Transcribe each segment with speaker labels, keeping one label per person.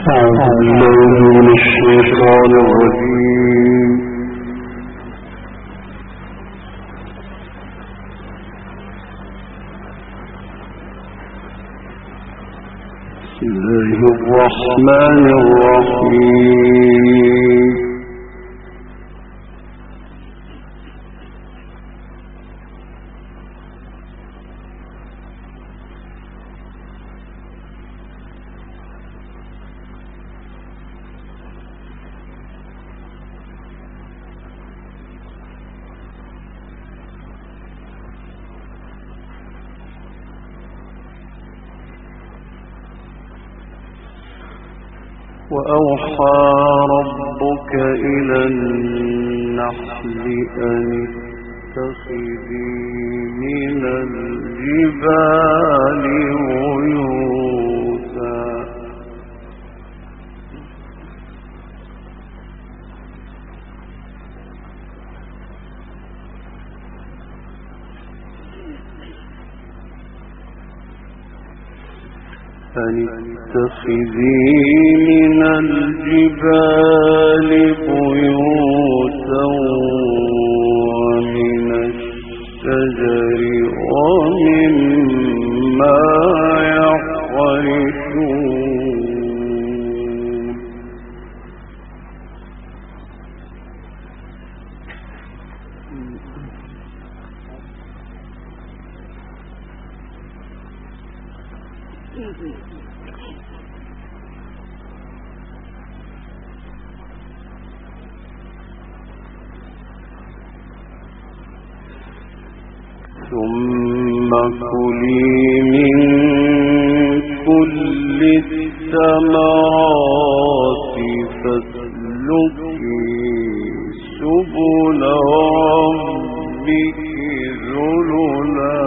Speaker 1: أعوذ بالله من الشيطان الرجيم. بسم الله الرحمن الرحيم. وأوحى ربك إلى النحل أن اتخذي من الجبال بيوتا أن اتخذي من الجبال بيوتا ومن الشجر ومما يعرشون ثم كلي من كل الثمرات فاسلكي سبل ربك ذللا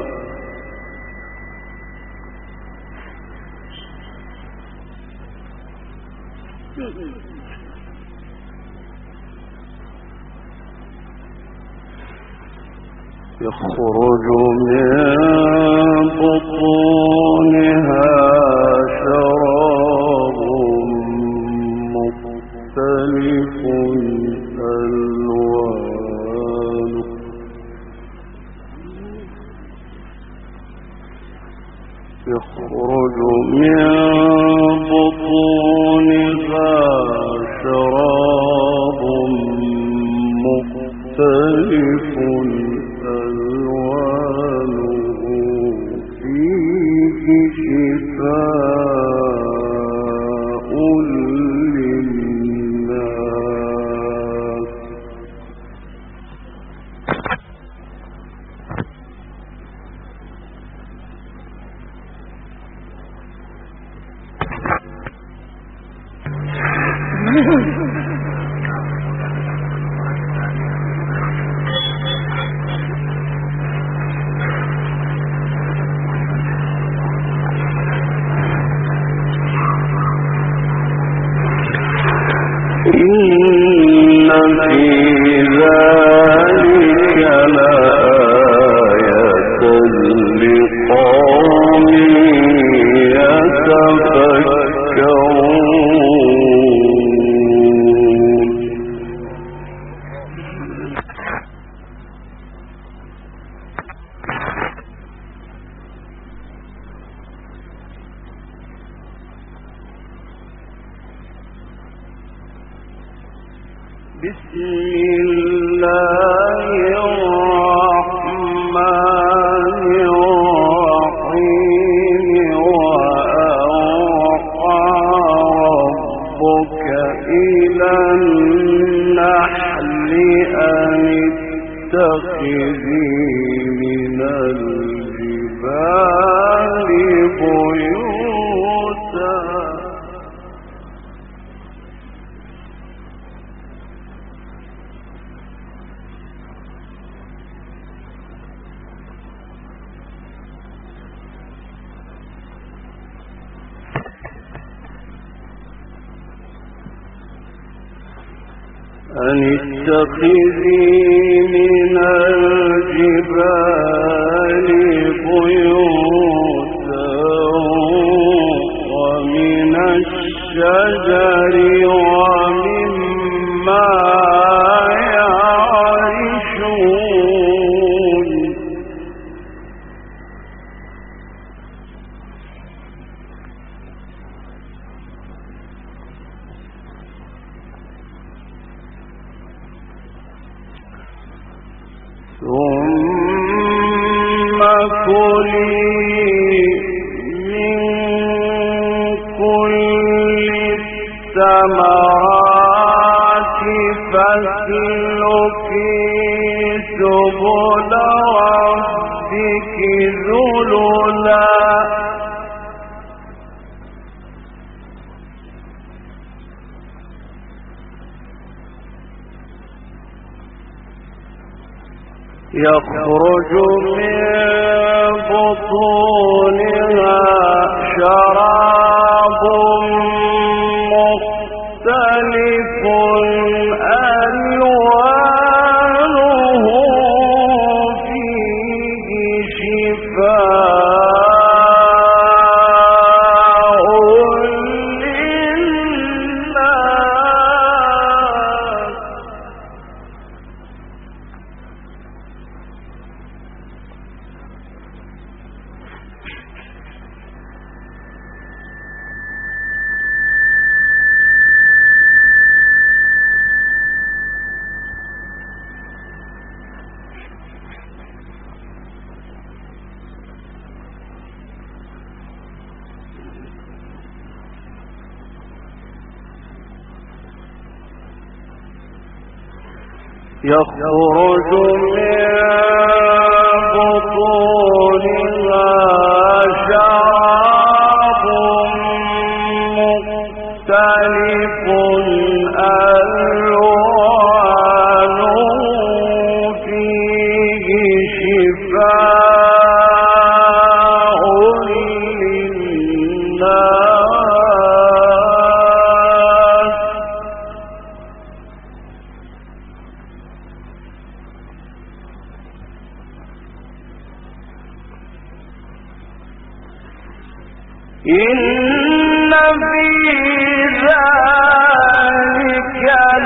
Speaker 1: يخرج من بطونها شراب مختلف ألوانه يخرج من بطونها شراب مختلف شفاء للناس إن في ذلك لآية لقوم يتفكرون بسم الله الرحمن الرحيم وأوحى ربك إلى النحل أن اتخذي من الجبال بيوتا أن اتخذي من الجبال بيوتا ومن الشجر فكلي من كل الثمرات فاسلكي سبل ربك ذللا يخرج من بطونها شراب مختلف ألوانه فيه شفاء للناس يخرج من بطونها شراب مختلف ألوانه فيه شفاء للناس إن في ذلك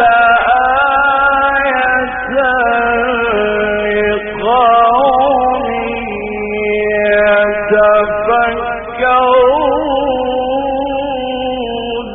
Speaker 1: لآية لقوم يتفكرون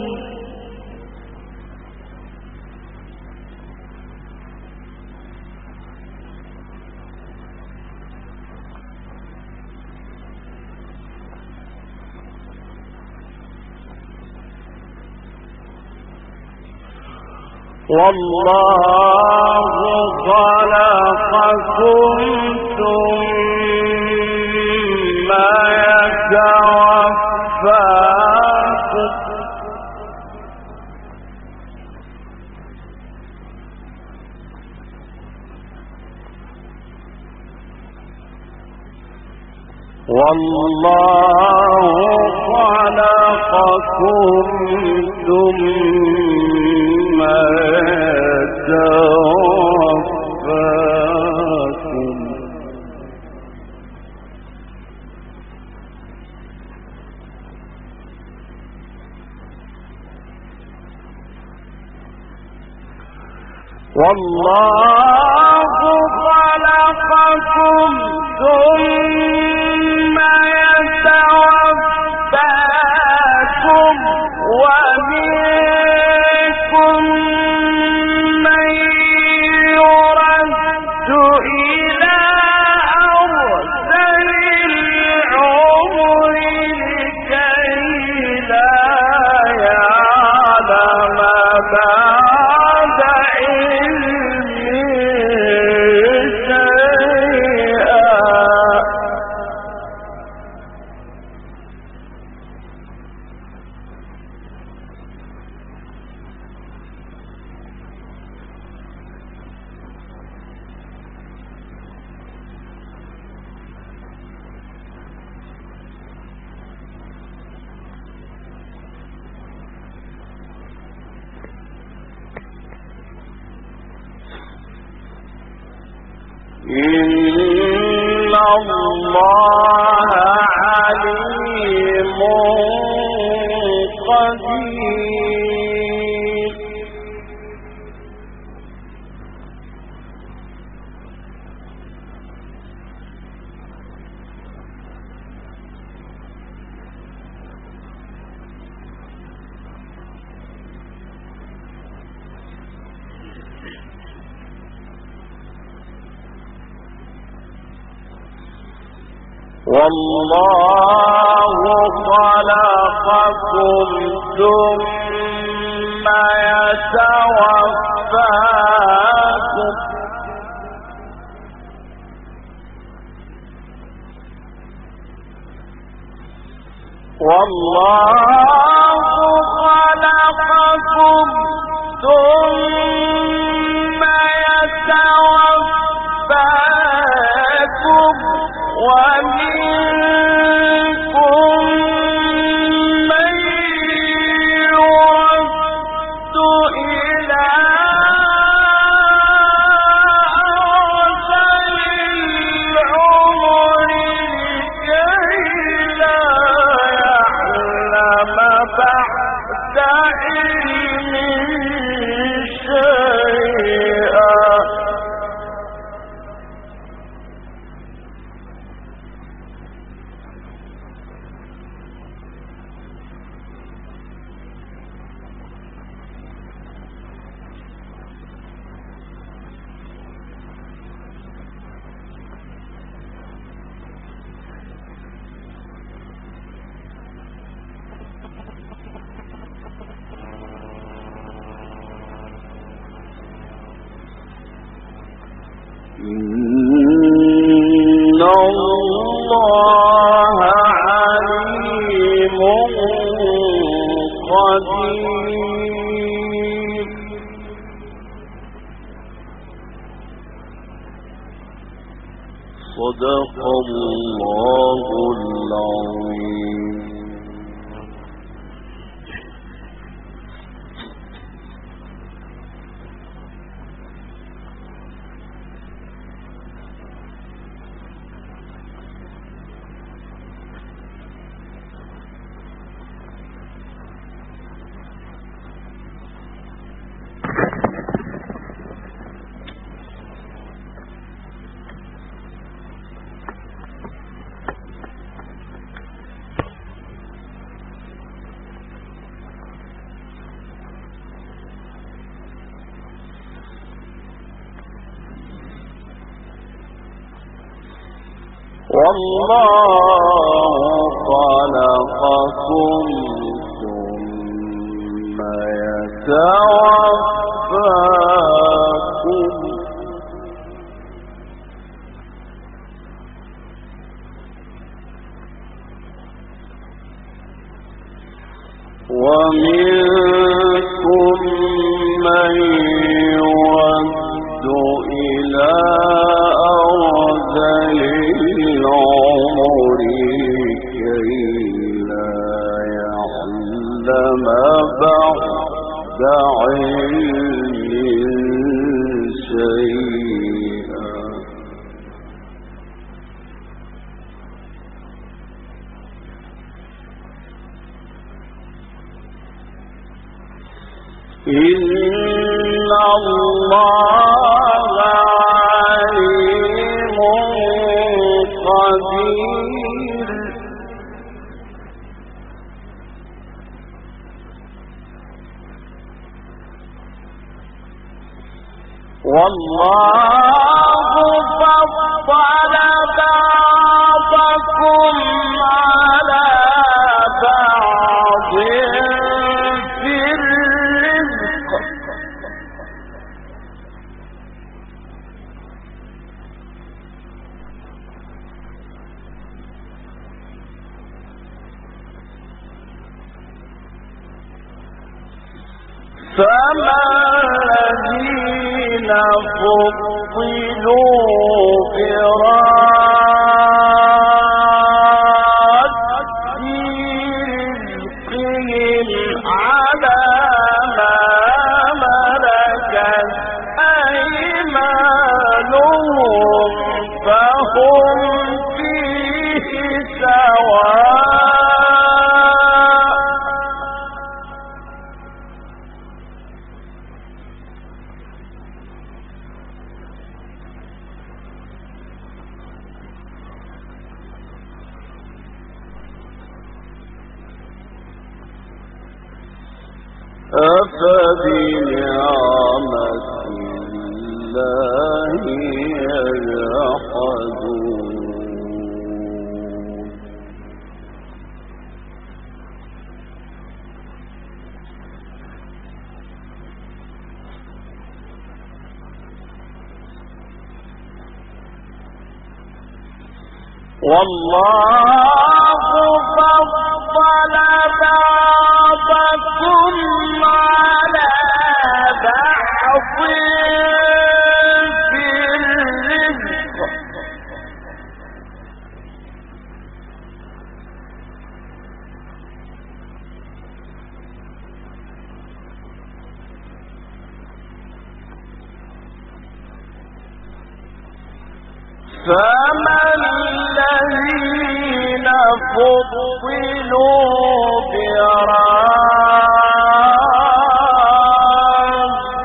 Speaker 1: والله خلقكم ثم يتوفاكم والله خلقكم ثم يتوفاكم والله خلقكم ثم يتوفاكم ومنكم من يرد إلى أرذل العمر لكي لا يعلم بعد علم شيئا إن الله عليم قدير والله خلقكم ثم يتوفاكم ومنكم من يرد إلى أرذل العمر لكي لا يعلم بعد علم شيئا إن الله عليم قدير صدق الله العظيم. والله خلقكم ثم يتوفاكم ومنكم من يرد إلى أرذل العمر كي لا يعلم بعد علم شيئا إن الله عليم قدير والله فضل بعضكم على بعض في الرزق فما الذين فضلوا براد رزقهم على ما ملكت أيمانهم فهم فيه سواء أفبنعمة الله يجحدون والله فضل بعضكم على بعض في الرزق فما الذين فضلوا براد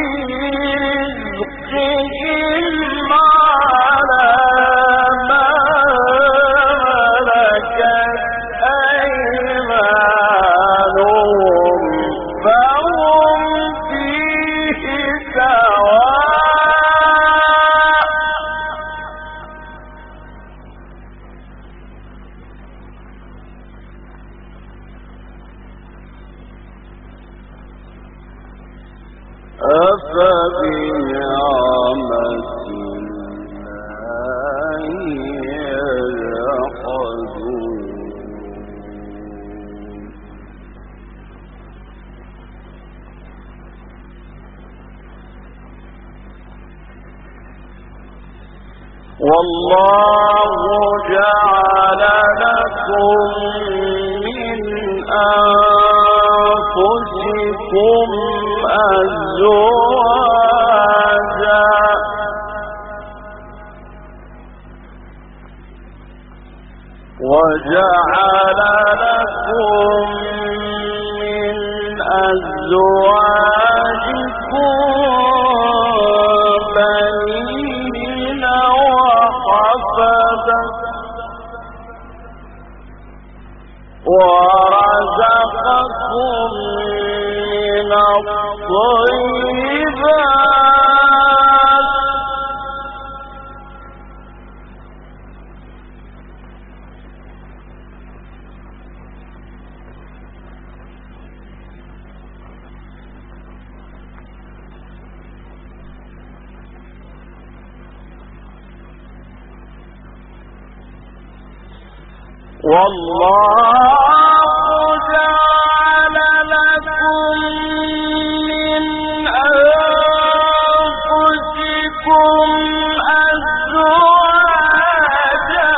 Speaker 1: رزقهم على ما ملكت أيمانهم فهم فيه سواء أفبنعمة الله يجحدون والله جعل لكم من أنفسكم أزواجا وجعل لكم من أزواجكم بنين وحفدة ورزقكم من الطيبات والله جعل لكم من أنفسكم أزواجا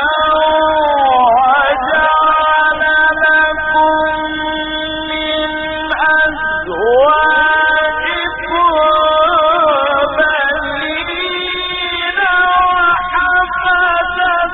Speaker 1: وجعل لكم من أزواجكم بنين وحفدة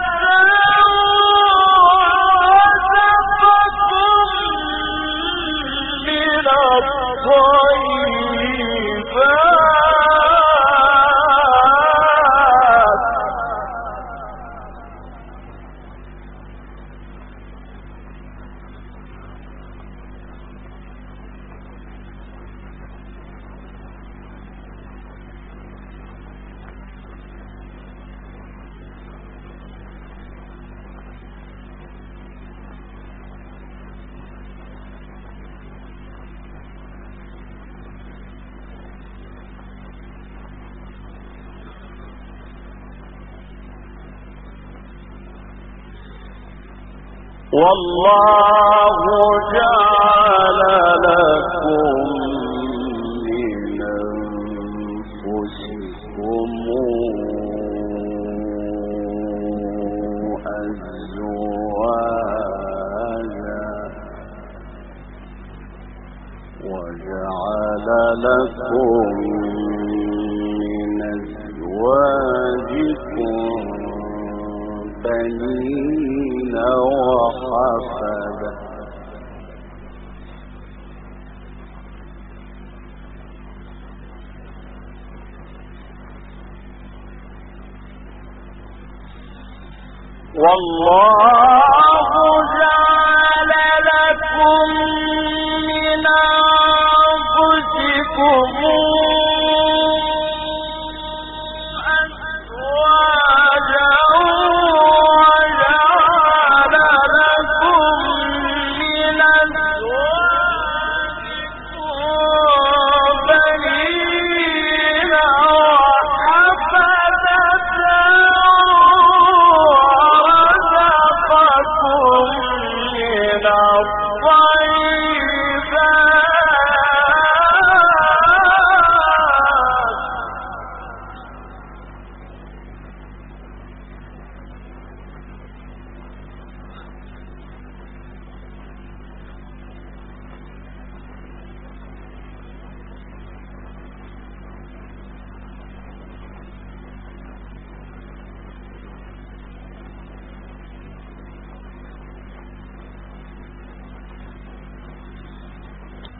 Speaker 1: والله جعل لكم من أنفسكم أزواجا وجعل لكم من أزواجكم بنين وحفدة والله جعل لكم من أنفسكم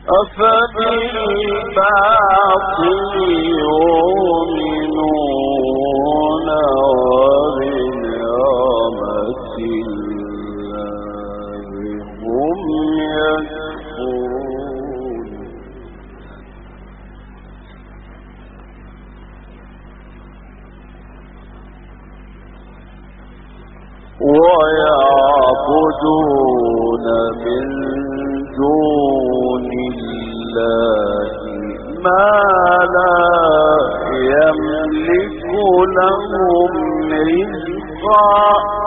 Speaker 1: أفبالباطل يؤمنون وبنعمة الله هم يكفرون ويعبدون من دون الله ما لا يملك لهم رزقا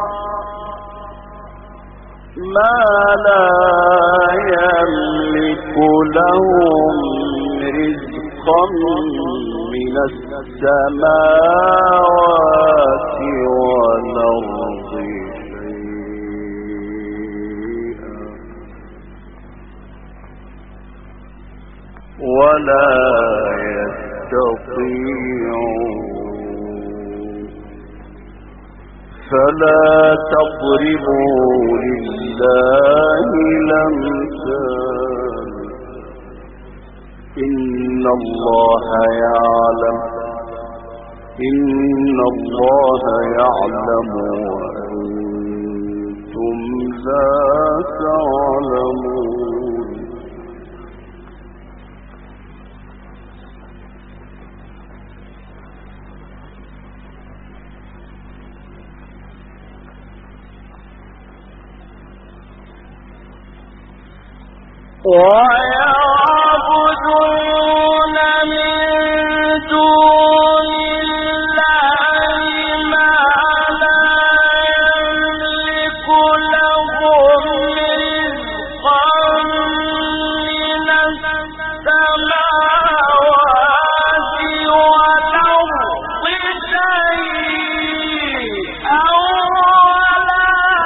Speaker 1: من السماوات والأرض ولا يستطيعون فلا تضربوا لله الأمثال إن الله يعلم وأنتم لا تعلمون ويعبدون من دون الله ما لا يملك لهم رزقا من السماوات والأرض شيئا ولا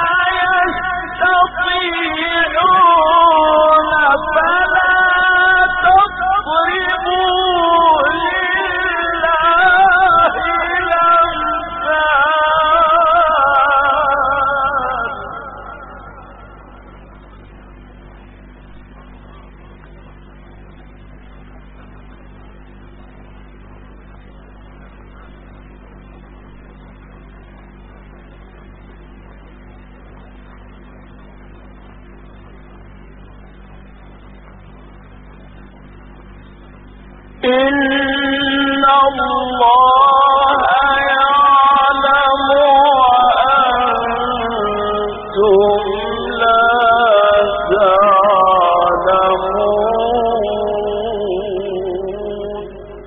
Speaker 1: يستطيعون فلا تضربوا لله الأمثال إن الله يعلم وأنتم لا تعلمون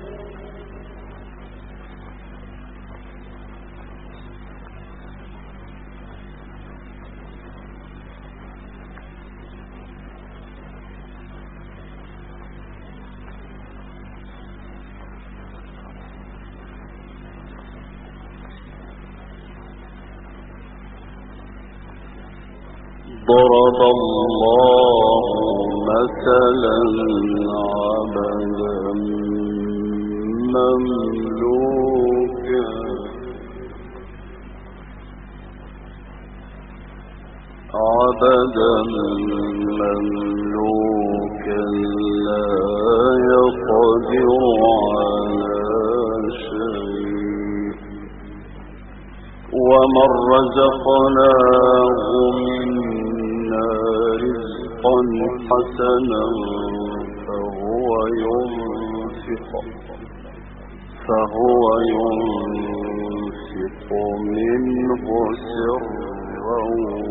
Speaker 1: ضرب الله مثلا عبدا مملوكا لا يقدر على شيء ومن رزقناه منا رزقا حسنا فهو ينفق منه سرا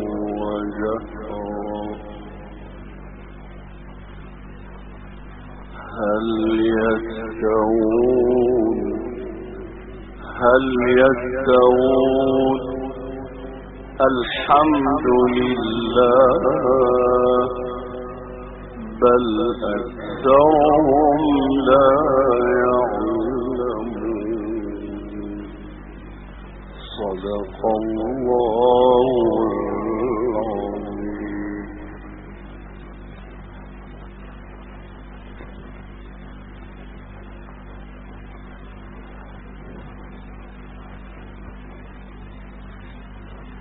Speaker 1: وجهرا هل يستوون الحمد لله بل أكثرهم لا يعلمون صدق الله العظيم.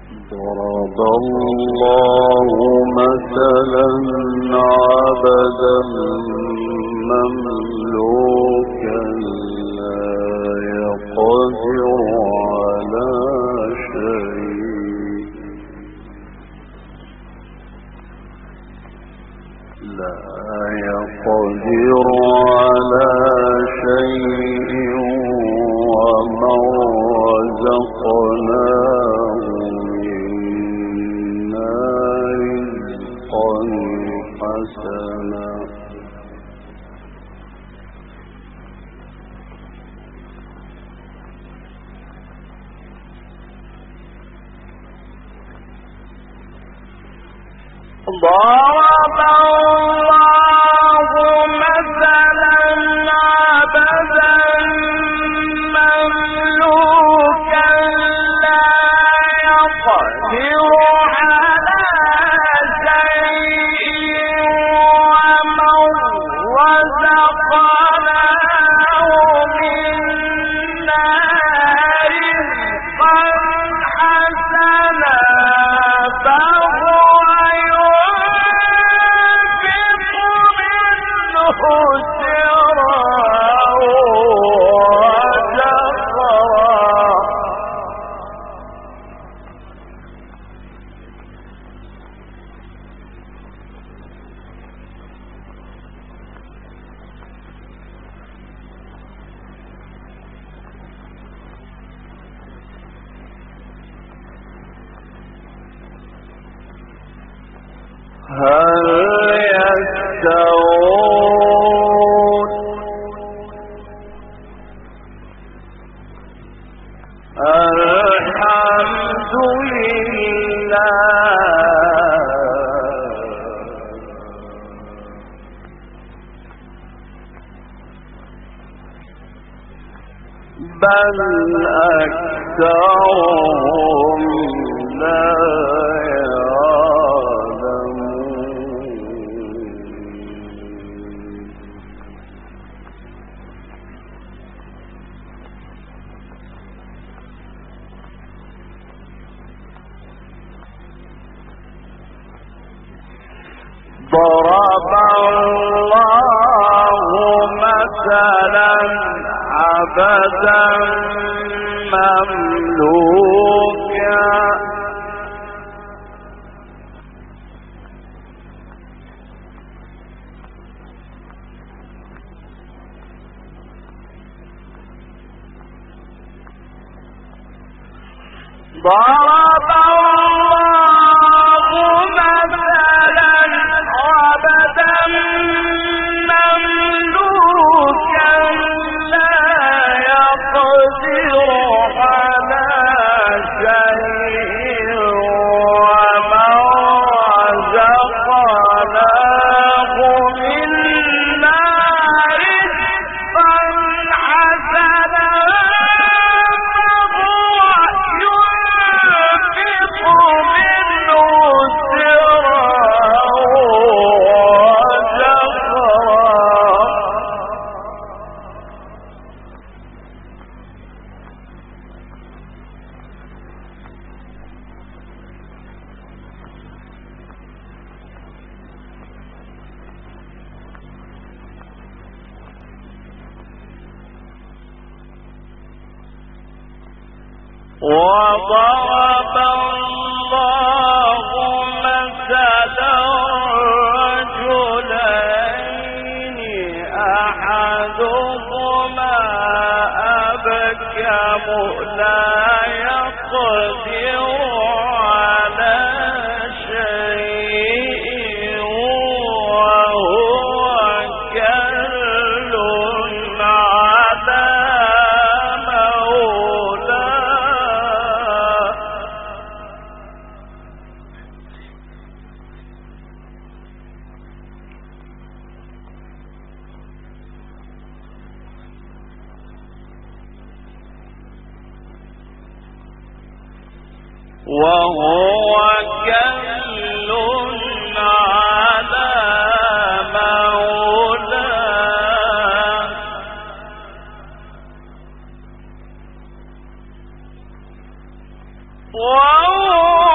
Speaker 1: ضرب الله مثلا عبدا مملوكا لا يقدر على شيء ومن رزقناه منا رزقا حسنا ضرب الله مثلا عبدا مملوكا لا يقدر على شيء ومن رزقناه منا رزقا حسنا هل يستوون الحمد لله بل أكثرهم لا ضرب الله مثلا عبدا مملوكا ضرب الله مثلا عبدا مملوكا لا يقدر على شيء ومن رزقناه منا رزقا حسنا وضرب الله مثلا رجلين أحدهما أبكم لا يقدر على شيء وهو كل على وهو كل على مولاه وهو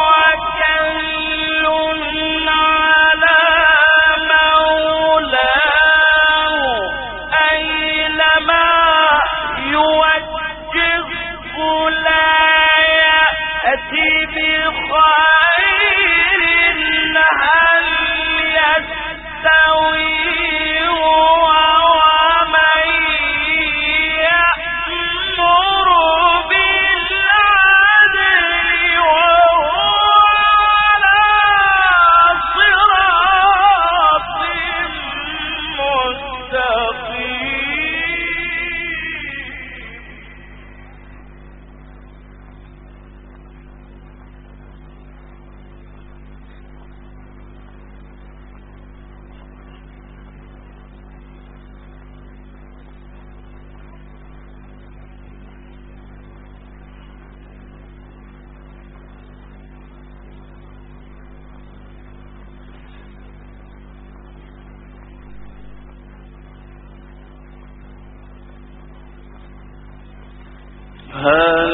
Speaker 1: هل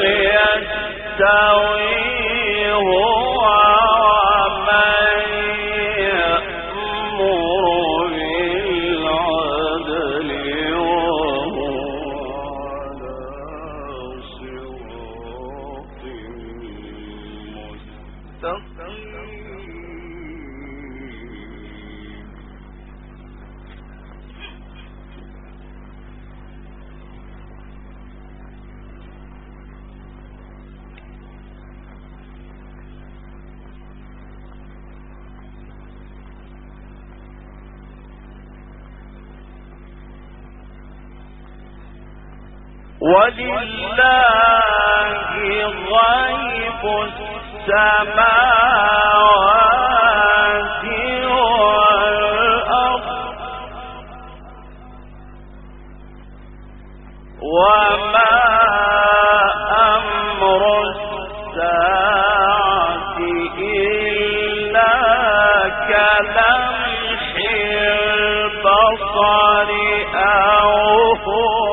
Speaker 1: يستوي هو ومن يأمر بالعدل وهو على صراط مستقيم. ولله غيب السماوات والأرض وما أمر الساعة إلا كلمح البصر أو هو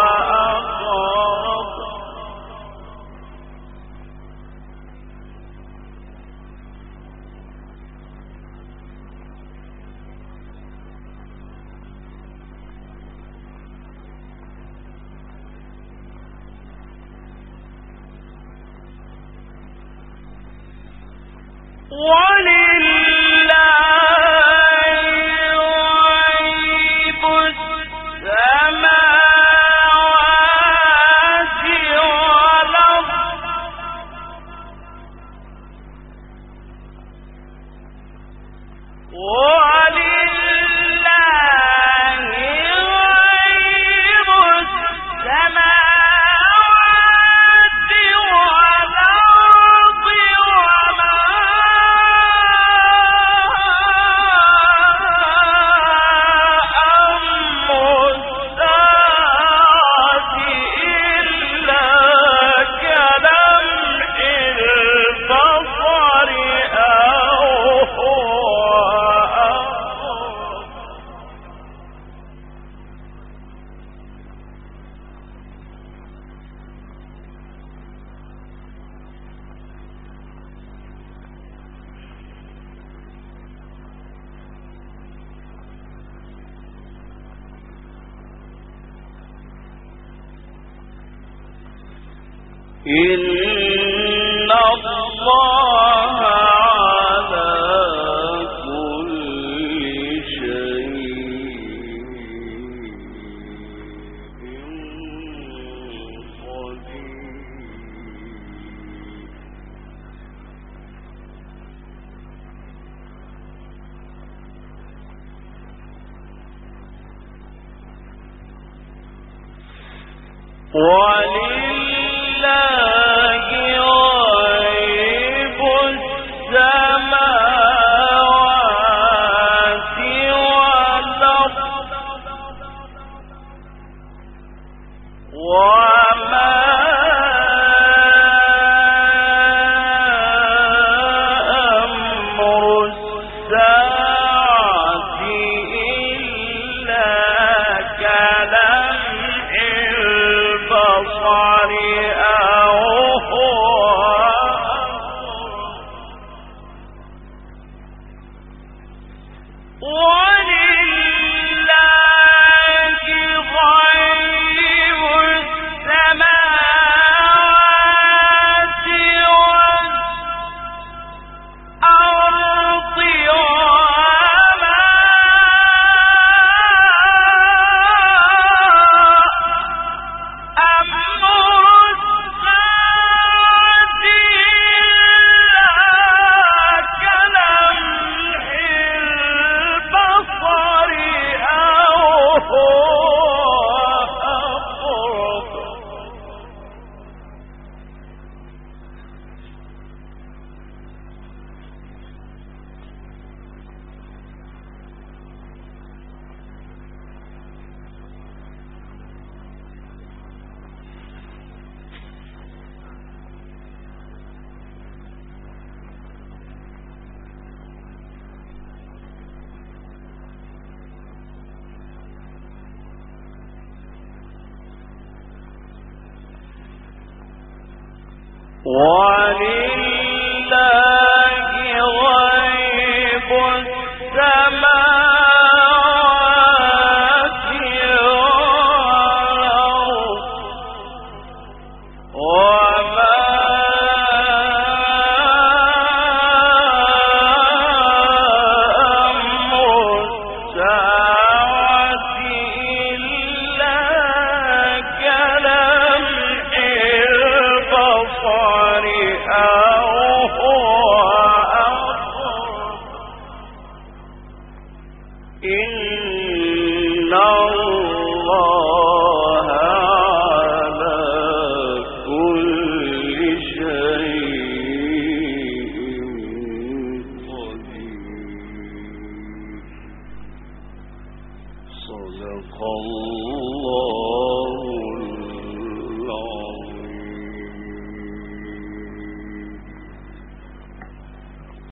Speaker 1: ولله غيب السماوات والأرض إن الله على كل شيء قدير. ولله غيب السماوات والأرض وما أمر الساعة إلا كلمح البصر وعن